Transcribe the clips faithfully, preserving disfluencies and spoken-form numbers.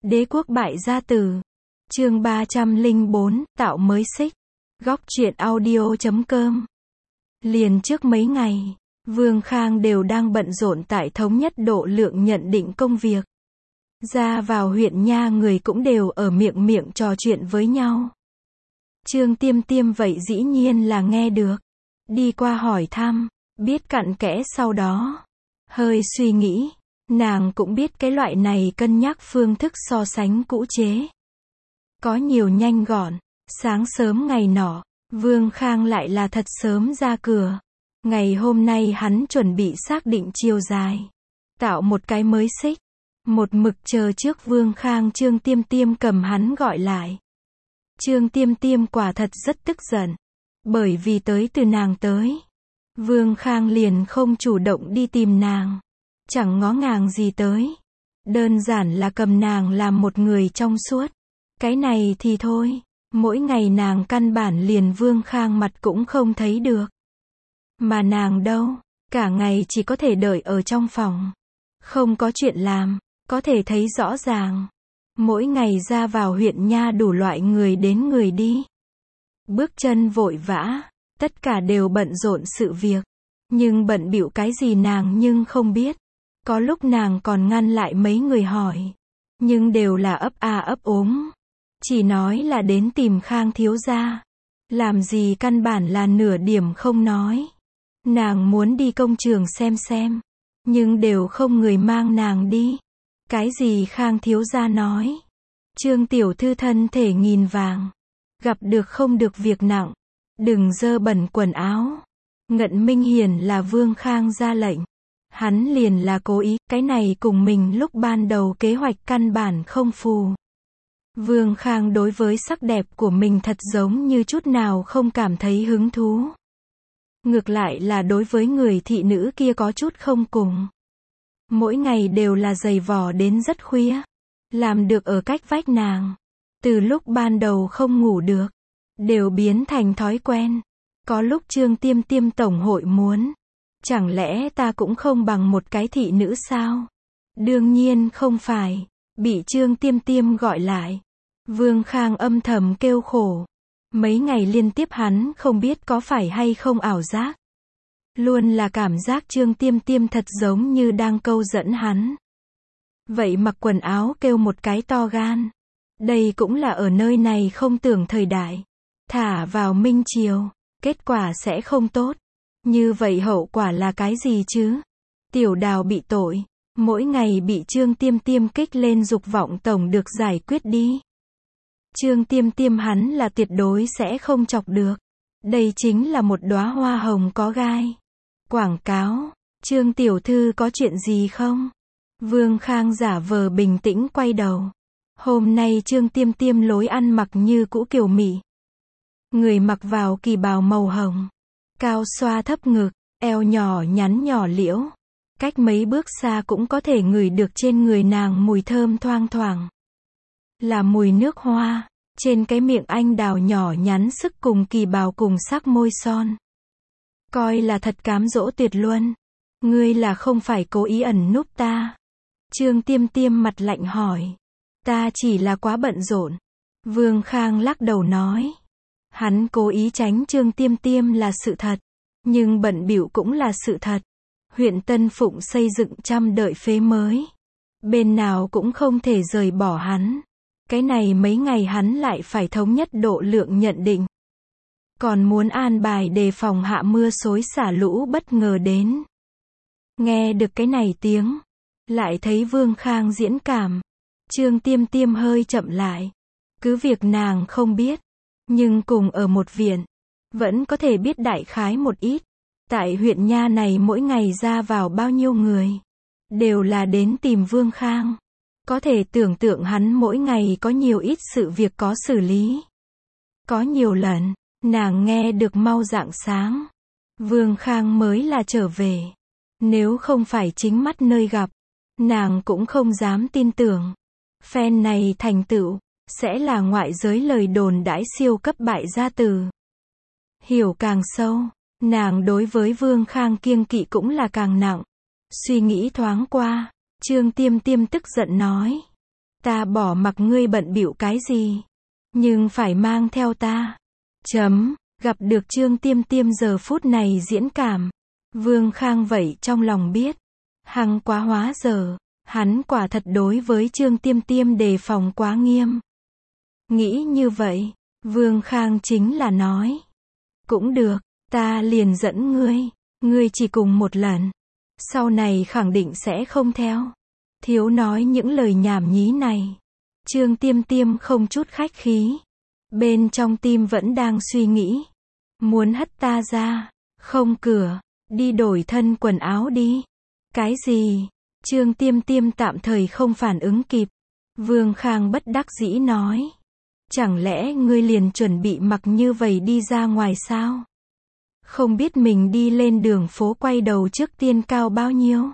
Đế quốc bại gia tử. Chương ba trăm lẻ bốn, tạo mới xích. Góc truyện audio chấm com. Liền trước mấy ngày, Vương Khang đều đang bận rộn tại thống nhất độ lượng nhận định công việc. Ra vào huyện nha người cũng đều ở miệng miệng trò chuyện với nhau. Trương Tiêm Tiêm vậy dĩ nhiên là nghe được. Đi qua hỏi thăm, biết cặn kẽ sau đó. Hơi suy nghĩ, nàng cũng biết cái loại này cân nhắc phương thức so sánh cũ chế. Có nhiều nhanh gọn. Sáng sớm ngày nọ, Vương Khang lại là thật sớm ra cửa. Ngày hôm nay hắn chuẩn bị xác định chiều dài. Tạo một cái mới xích. Một mực chờ trước Vương Khang Trương Tiêm Tiêm cầm hắn gọi lại. Trương Tiêm Tiêm quả thật rất tức giận. Bởi vì tới từ nàng tới. Vương Khang liền không chủ động đi tìm nàng. Chẳng ngó ngàng gì tới. Đơn giản là cầm nàng làm một người trong suốt. Cái này thì thôi. Mỗi ngày nàng căn bản liền Vương Khang mặt cũng không thấy được. Mà nàng đâu, cả ngày chỉ có thể đợi ở trong phòng. Không có chuyện làm, có thể thấy rõ ràng. Mỗi ngày ra vào huyện nha đủ loại người đến người đi. Bước chân vội vã, tất cả đều bận rộn sự việc. Nhưng bận bịu cái gì nàng nhưng không biết. Có lúc nàng còn ngăn lại mấy người hỏi. Nhưng đều là ấp a ấp úng. Chỉ nói là đến tìm Khang thiếu gia. Làm gì căn bản là nửa điểm không nói. Nàng muốn đi công trường xem xem. Nhưng đều không người mang nàng đi. Cái gì Khang thiếu gia nói. Trương tiểu thư thân thể nghìn vàng. Gặp được không được việc nặng. Đừng dơ bẩn quần áo. Ngận Minh Hiển là Vương Khang ra lệnh. Hắn liền là cố ý. Cái này cùng mình lúc ban đầu kế hoạch căn bản không phù. Vương Khang đối với sắc đẹp của mình thật giống như chút nào không cảm thấy hứng thú. Ngược lại là đối với người thị nữ kia có chút không cùng. Mỗi ngày đều là giày vò đến rất khuya. Làm được ở cách vách nàng. Từ lúc ban đầu không ngủ được. Đều biến thành thói quen. Có lúc Trương Tiêm Tiêm tổng hội muốn. Chẳng lẽ ta cũng không bằng một cái thị nữ sao? Đương nhiên không phải. Bị Trương Tiêm Tiêm gọi lại. Vương Khang âm thầm kêu khổ. Mấy ngày liên tiếp hắn không biết có phải hay không ảo giác. Luôn là cảm giác Trương Tiêm Tiêm thật giống như đang câu dẫn hắn. Vậy mặc quần áo kêu một cái to gan. Đây cũng là ở nơi này không tưởng thời đại. Thả vào Minh Triều, kết quả sẽ không tốt. Như vậy hậu quả là cái gì chứ? Tiểu Đào bị tội. Mỗi ngày bị Trương Tiêm Tiêm kích lên dục vọng tổng được giải quyết đi. Trương Tiêm Tiêm hắn là tuyệt đối sẽ không chọc được. Đây chính là một đóa hoa hồng có gai. Quảng cáo. Trương tiểu thư có chuyện gì không? Vương Khang giả vờ bình tĩnh quay đầu. Hôm nay Trương Tiêm Tiêm lối ăn mặc như cũ kiều mị. Người mặc vào kỳ bào màu hồng. Cao xoa thấp ngực, eo nhỏ nhắn nhỏ liễu. Cách mấy bước xa cũng có thể ngửi được trên người nàng mùi thơm thoang thoảng. Là mùi nước hoa. Trên cái miệng anh đào nhỏ nhắn sức cùng kỳ bào cùng sắc môi son. Coi là thật cám dỗ tuyệt luân. Ngươi là không phải cố ý ẩn núp ta. Trương Tiêm Tiêm mặt lạnh hỏi. Ta chỉ là quá bận rộn. Vương Khang lắc đầu nói. Hắn cố ý tránh Trương Tiêm Tiêm là sự thật. Nhưng bận bịu cũng là sự thật. Huyện Tân Phụng xây dựng trăm đợi phế mới. Bên nào cũng không thể rời bỏ hắn. Cái này mấy ngày hắn lại phải thống nhất độ lượng nhận định. Còn muốn an bài đề phòng hạ mưa xối xả lũ bất ngờ đến. Nghe được cái này tiếng. Lại thấy Vương Khang diễn cảm. Trương Tiêm Tiêm hơi chậm lại. Cứ việc nàng không biết. Nhưng cùng ở một viện. Vẫn có thể biết đại khái một ít. Tại huyện nha này mỗi ngày ra vào bao nhiêu người. Đều là đến tìm Vương Khang. Có thể tưởng tượng hắn mỗi ngày có nhiều ít sự việc có xử lý. Có nhiều lần, nàng nghe được mau rạng sáng. Vương Khang mới là trở về. Nếu không phải chính mắt nơi gặp, nàng cũng không dám tin tưởng. Phen này thành tựu, sẽ là ngoại giới lời đồn đãi siêu cấp bại gia tử. Hiểu càng sâu, nàng đối với Vương Khang kiêng kỵ cũng là càng nặng. Suy nghĩ thoáng qua. Trương Tiêm Tiêm tức giận nói. Ta bỏ mặc ngươi bận bịu cái gì, nhưng phải mang theo ta. Chấm, gặp được Trương Tiêm Tiêm giờ phút này diễn cảm. Vương Khang vậy trong lòng biết, hăng quá hóa dở, hắn quả thật đối với Trương Tiêm Tiêm đề phòng quá nghiêm. Nghĩ như vậy, Vương Khang chính là nói, cũng được, ta liền dẫn ngươi, ngươi chỉ cùng một lần, sau này khẳng định sẽ không theo. Thiếu nói những lời nhảm nhí này. Trương Tiêm Tiêm không chút khách khí, bên trong tim vẫn đang suy nghĩ, muốn hất ta ra, không cửa, đi đổi thân quần áo đi. Cái gì? Trương Tiêm Tiêm tạm thời không phản ứng kịp. Vương Khang bất đắc dĩ nói, chẳng lẽ ngươi liền chuẩn bị mặc như vậy đi ra ngoài sao? Không biết mình đi lên đường phố quay đầu trước tiên cao bao nhiêu?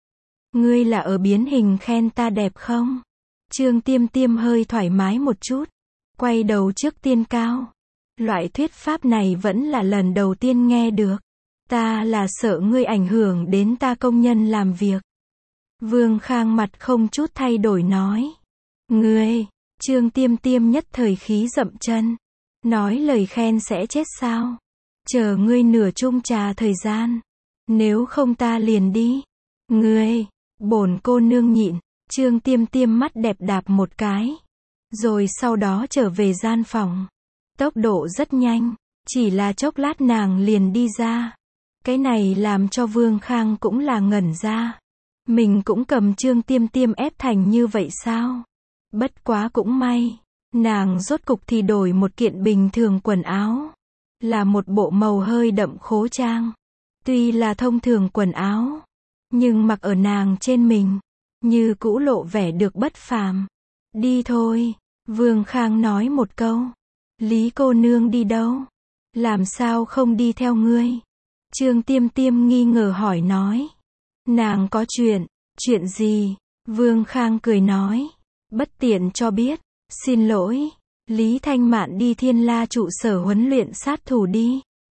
Ngươi là ở biến hình khen ta đẹp không? Trương Tiêm Tiêm hơi thoải mái một chút. Quay đầu trước tiên cao. Loại thuyết pháp này vẫn là lần đầu tiên nghe được. Ta là sợ ngươi ảnh hưởng đến ta công nhân làm việc. Vương Khang mặt không chút thay đổi nói. Ngươi, Trương Tiêm Tiêm nhất thời khí dậm chân. Nói lời khen sẽ chết sao? Chờ ngươi nửa chung trà thời gian. Nếu không ta liền đi. Ngươi, bổn cô nương nhịn. Trương Tiêm Tiêm mắt đẹp đạp một cái. Rồi sau đó trở về gian phòng. Tốc độ rất nhanh. Chỉ là chốc lát nàng liền đi ra. Cái này làm cho Vương Khang cũng là ngẩn ra. Mình cũng cầm Trương Tiêm Tiêm ép thành như vậy sao? Bất quá cũng may. Nàng rốt cục thì đổi một kiện bình thường quần áo. Là một bộ màu hơi đậm khố trang. Tuy là thông thường quần áo. Nhưng mặc ở nàng trên mình. Như cũ lộ vẻ được bất phàm. Đi thôi. Vương Khang nói một câu. Lý cô nương đi đâu? Làm sao không đi theo ngươi? Trương Tiêm Tiêm nghi ngờ hỏi nói. Nàng có chuyện. Chuyện gì? Vương Khang cười nói. Bất tiện cho biết. Xin lỗi. Lý Thanh Mạn đi Thiên La trụ sở huấn luyện sát thủ đi.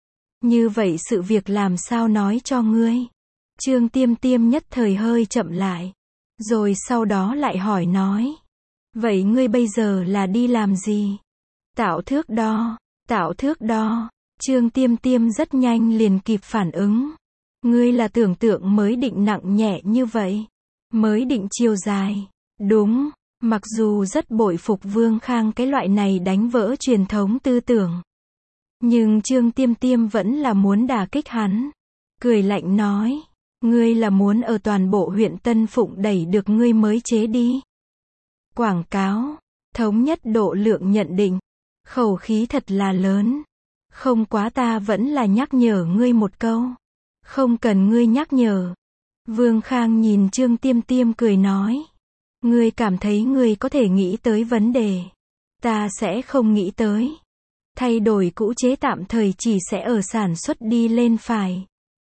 Như vậy sự việc làm sao nói cho ngươi? Trương Tiêm Tiêm nhất thời hơi chậm lại. Rồi sau đó lại hỏi nói. Vậy ngươi bây giờ là đi làm gì? Tạo thước đo. Tạo thước đo. Trương Tiêm Tiêm rất nhanh liền kịp phản ứng. Ngươi là tưởng tượng mới định nặng nhẹ như vậy. Mới định chiều dài. Đúng. Mặc dù rất bội phục Vương Khang cái loại này đánh vỡ truyền thống tư tưởng. Nhưng Trương Tiêm Tiêm vẫn là muốn đả kích hắn. Cười lạnh nói. Ngươi là muốn ở toàn bộ huyện Tân Phụng đẩy được ngươi mới chế đi. Quảng cáo. Thống nhất độ lượng nhận định. Khẩu khí thật là lớn. Không quá ta vẫn là nhắc nhở ngươi một câu. Không cần ngươi nhắc nhở. Vương Khang nhìn Trương Tiêm Tiêm cười nói. Ngươi cảm thấy ngươi có thể nghĩ tới vấn đề. Ta sẽ không nghĩ tới. Thay đổi cũ chế tạm thời chỉ sẽ ở sản xuất đi lên phải.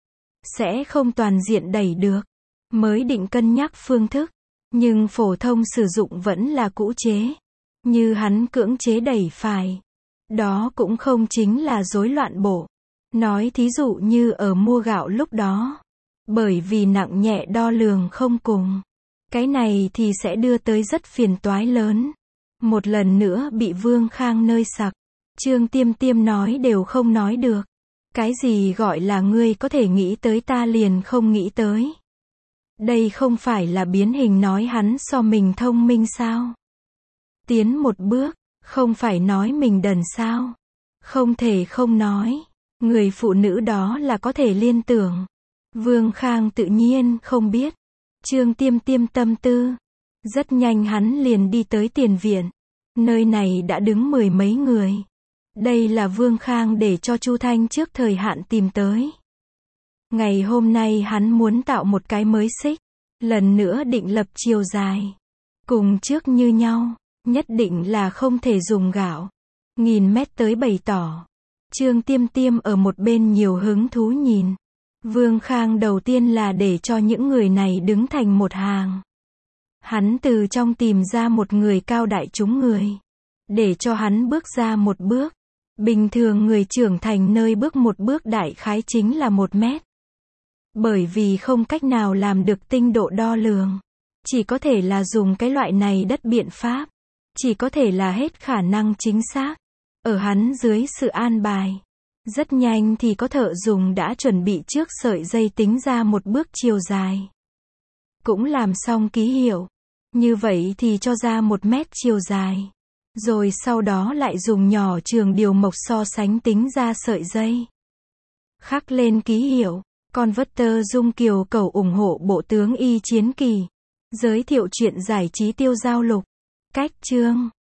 Sẽ không toàn diện đẩy được. Mới định cân nhắc phương thức. Nhưng phổ thông sử dụng vẫn là cũ chế. Như hắn cưỡng chế đẩy phải. Đó cũng không chính là rối loạn bộ. Nói thí dụ như ở mua gạo lúc đó. Bởi vì nặng nhẹ đo lường không cùng. Cái này thì sẽ đưa tới rất phiền toái lớn. Một lần nữa bị Vương Khang nơi sặc. Trương Tiêm Tiêm nói đều không nói được. Cái gì gọi là ngươi có thể nghĩ tới ta liền không nghĩ tới. Đây không phải là biến hình nói hắn so mình thông minh sao? Tiến một bước, không phải nói mình đần sao? Không thể không nói. Người phụ nữ đó là có thể liên tưởng. Vương Khang tự nhiên không biết. Trương Tiêm Tiêm tâm tư. Rất nhanh hắn liền đi tới tiền viện. Nơi này đã đứng mười mấy người. Đây là Vương Khang để cho Chu Thanh trước thời hạn tìm tới. Ngày hôm nay hắn muốn tạo một cái mới xích. Lần nữa định lập chiều dài. Cùng trước như nhau. Nhất định là không thể dùng gạo. Nghìn mét tới bày tỏ. Trương Tiêm Tiêm ở một bên nhiều hứng thú nhìn. Vương Khang đầu tiên là để cho những người này đứng thành một hàng. Hắn từ trong tìm ra một người cao đại chúng người. Để cho hắn bước ra một bước. Bình thường người trưởng thành nơi bước một bước đại khái chính là một mét. Bởi vì không cách nào làm được tinh độ đo lường. Chỉ có thể là dùng cái loại này đất biện pháp. Chỉ có thể là hết khả năng chính xác. Ở hắn dưới sự an bài. Rất nhanh thì có thợ dùng đã chuẩn bị trước sợi dây tính ra một bước chiều dài. Cũng làm xong ký hiệu. Như vậy thì cho ra một mét chiều dài. Rồi sau đó lại dùng nhỏ trường điều mộc so sánh tính ra sợi dây. Khắc lên ký hiệu. Converter Dung Kiều cầu ủng hộ Bộ tướng Y Chiến Kỳ. Giới thiệu chuyện giải trí tiêu giao lục. Cách chương